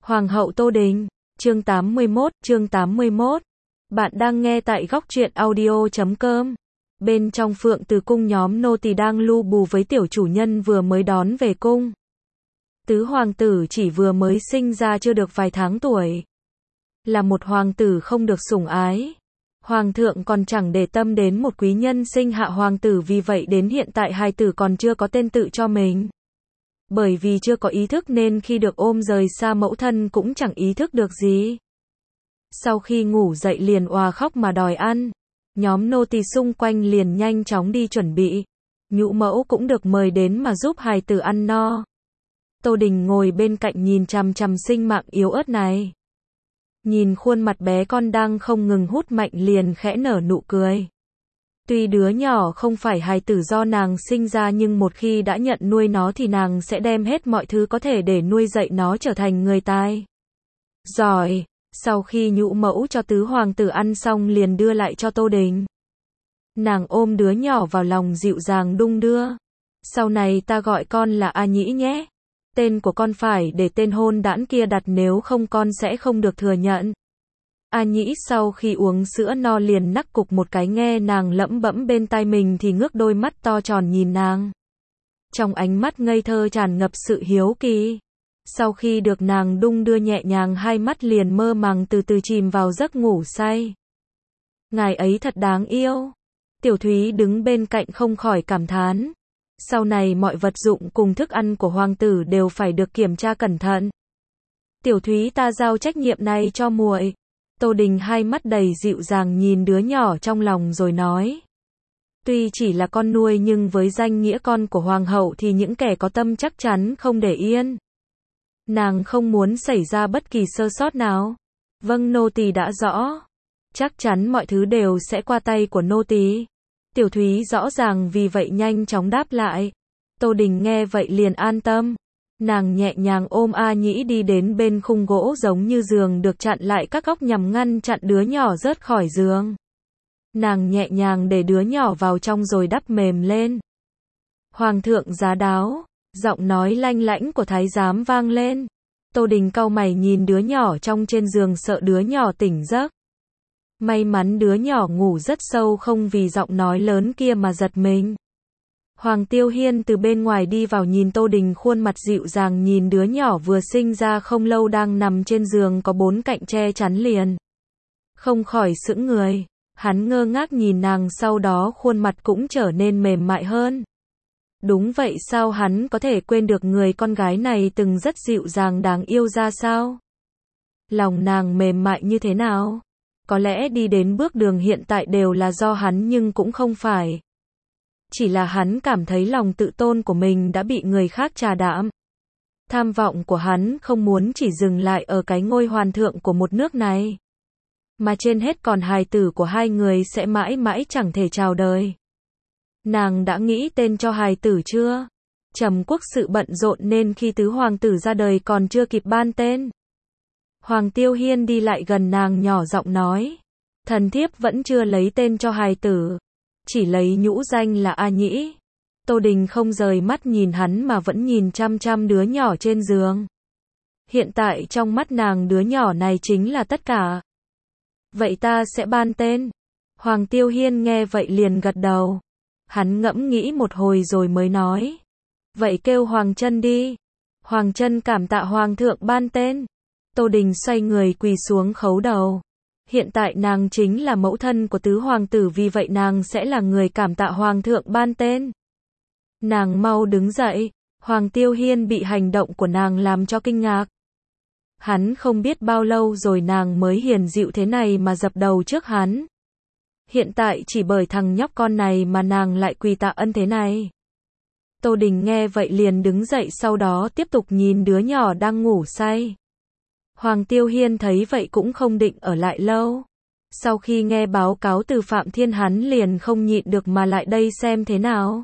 Hoàng hậu Tô Đình, chương 81. Bạn đang nghe tại góc truyện audio.com. Bên trong Phượng Từ cung, nhóm nô tỳ đang lu bù với tiểu chủ nhân vừa mới đón về cung. Tứ hoàng tử chỉ vừa mới sinh ra chưa được vài tháng tuổi. Là một hoàng tử không được sủng ái. Hoàng thượng còn chẳng để tâm đến một quý nhân sinh hạ hoàng tử, vì vậy đến hiện tại hài tử còn chưa có tên tự cho mình. Bởi vì chưa có ý thức nên khi được ôm rời xa mẫu thân cũng chẳng ý thức được gì. Sau khi ngủ dậy liền òa khóc mà đòi ăn. Nhóm nô tỳ xung quanh liền nhanh chóng đi chuẩn bị. Nhũ mẫu cũng được mời đến mà giúp hài tử ăn no. Tô Đình ngồi bên cạnh nhìn chằm chằm sinh mạng yếu ớt này. Nhìn khuôn mặt bé con đang không ngừng hút mạnh liền khẽ nở nụ cười. Tuy đứa nhỏ không phải hài tử do nàng sinh ra, nhưng một khi đã nhận nuôi nó thì nàng sẽ đem hết mọi thứ có thể để nuôi dạy nó trở thành người tài giỏi. Sau khi nhũ mẫu cho tứ hoàng tử ăn xong liền đưa lại cho Tô Đình. Nàng ôm đứa nhỏ vào lòng dịu dàng đung đưa. Sau này ta gọi con là A Nhĩ nhé. Tên của con phải để tên hôn đản kia đặt, nếu không con sẽ không được thừa nhận. A Nhĩ sau khi uống sữa no liền nắc cục một cái, nghe nàng lẩm bẩm bên tai mình thì ngước đôi mắt to tròn nhìn nàng. Trong ánh mắt ngây thơ tràn ngập sự hiếu kỳ. Sau khi được nàng đung đưa nhẹ nhàng, hai mắt liền mơ màng từ từ chìm vào giấc ngủ say. Ngài ấy thật đáng yêu. Tiểu Thúy đứng bên cạnh không khỏi cảm thán. Sau này mọi vật dụng cùng thức ăn của hoàng tử đều phải được kiểm tra cẩn thận. Tiểu Thúy, ta giao trách nhiệm này cho muội. Tô Đình hai mắt đầy dịu dàng nhìn đứa nhỏ trong lòng rồi nói. Tuy chỉ là con nuôi nhưng với danh nghĩa con của hoàng hậu thì những kẻ có tâm chắc chắn không để yên. Nàng không muốn xảy ra bất kỳ sơ sót nào. Vâng, nô tỳ đã rõ. Chắc chắn mọi thứ đều sẽ qua tay của nô tỳ. Tiểu Thúy rõ ràng vì vậy nhanh chóng đáp lại. Tô Đình nghe vậy liền an tâm. Nàng nhẹ nhàng ôm A Nhĩ đi đến bên khung gỗ giống như giường được chặn lại các góc nhằm ngăn chặn đứa nhỏ rớt khỏi giường. Nàng nhẹ nhàng để đứa nhỏ vào trong rồi đắp mềm lên. Hoàng thượng giá đáo. Giọng nói lanh lảnh của thái giám vang lên. Tô Đình cau mày nhìn đứa nhỏ trong trên giường, sợ đứa nhỏ tỉnh giấc. May mắn đứa nhỏ ngủ rất sâu, không vì giọng nói lớn kia mà giật mình. Hoàng Tiêu Hiên từ bên ngoài đi vào, nhìn Tô Đình khuôn mặt dịu dàng nhìn đứa nhỏ vừa sinh ra không lâu đang nằm trên giường có bốn cạnh che chắn liền. Không khỏi sững người. Hắn ngơ ngác nhìn nàng, sau đó khuôn mặt cũng trở nên mềm mại hơn. Đúng vậy, sao hắn có thể quên được người con gái này từng rất dịu dàng đáng yêu ra sao? Lòng nàng mềm mại như thế nào? Có lẽ đi đến bước đường hiện tại đều là do hắn, nhưng cũng không phải. Chỉ là hắn cảm thấy lòng tự tôn của mình đã bị người khác trà đạm. Tham vọng của hắn không muốn chỉ dừng lại ở cái ngôi hoàng thượng của một nước này. Mà trên hết còn hài tử của hai người sẽ mãi mãi chẳng thể chào đời. Nàng đã nghĩ tên cho hài tử chưa? Trầm quốc sự bận rộn nên khi tứ hoàng tử ra đời còn chưa kịp ban tên. Hoàng Tiêu Hiên đi lại gần nàng nhỏ giọng nói. Thần thiếp vẫn chưa lấy tên cho hài tử. Chỉ lấy nhũ danh là A Nhĩ. Tô Đình không rời mắt nhìn hắn mà vẫn nhìn chăm chăm đứa nhỏ trên giường. Hiện tại trong mắt nàng đứa nhỏ này chính là tất cả. Vậy ta sẽ ban tên. Hoàng Tiêu Hiên nghe vậy liền gật đầu. Hắn ngẫm nghĩ một hồi rồi mới nói. Vậy kêu Hoàng Trân đi. Hoàng Trân cảm tạ hoàng thượng ban tên. Tô Đình xoay người quỳ xuống khấu đầu. Hiện tại nàng chính là mẫu thân của tứ hoàng tử, vì vậy nàng sẽ là người cảm tạ hoàng thượng ban tên. Nàng mau đứng dậy. Hoàng Tiêu Hiên bị hành động của nàng làm cho kinh ngạc. Hắn không biết bao lâu rồi nàng mới hiền dịu thế này mà dập đầu trước hắn. Hiện tại chỉ bởi thằng nhóc con này mà nàng lại quỳ tạ ân thế này. Tô Đình nghe vậy liền đứng dậy, sau đó tiếp tục nhìn đứa nhỏ đang ngủ say. Hoàng Tiêu Hiên thấy vậy cũng không định ở lại lâu. Sau khi nghe báo cáo từ Phạm Thiên, hắn liền không nhịn được mà lại đây xem thế nào.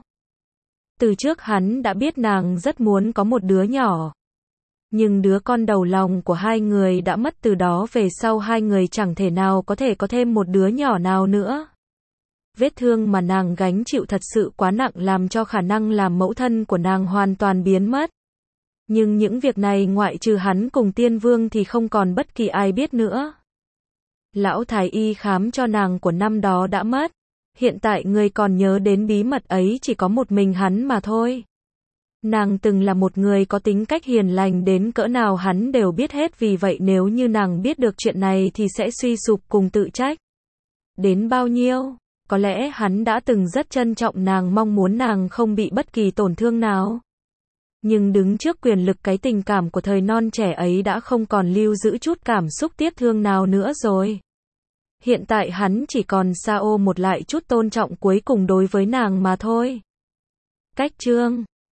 Từ trước hắn đã biết nàng rất muốn có một đứa nhỏ. Nhưng đứa con đầu lòng của hai người đã mất, từ đó về sau hai người chẳng thể nào có thể có thêm một đứa nhỏ nào nữa. Vết thương mà nàng gánh chịu thật sự quá nặng, làm cho khả năng làm mẫu thân của nàng hoàn toàn biến mất. Nhưng những việc này ngoại trừ hắn cùng Tiên Vương thì không còn bất kỳ ai biết nữa. Lão thái y khám cho nàng của năm đó đã mất. Hiện tại người còn nhớ đến bí mật ấy chỉ có một mình hắn mà thôi. Nàng từng là một người có tính cách hiền lành đến cỡ nào hắn đều biết hết, vì vậy nếu như nàng biết được chuyện này thì sẽ suy sụp cùng tự trách. Đến bao nhiêu? Có lẽ hắn đã từng rất trân trọng nàng, mong muốn nàng không bị bất kỳ tổn thương nào. Nhưng đứng trước quyền lực, cái tình cảm của thời non trẻ ấy đã không còn lưu giữ chút cảm xúc tiếc thương nào nữa rồi. Hiện tại hắn chỉ còn sao một lại chút tôn trọng cuối cùng đối với nàng mà thôi. Cách chương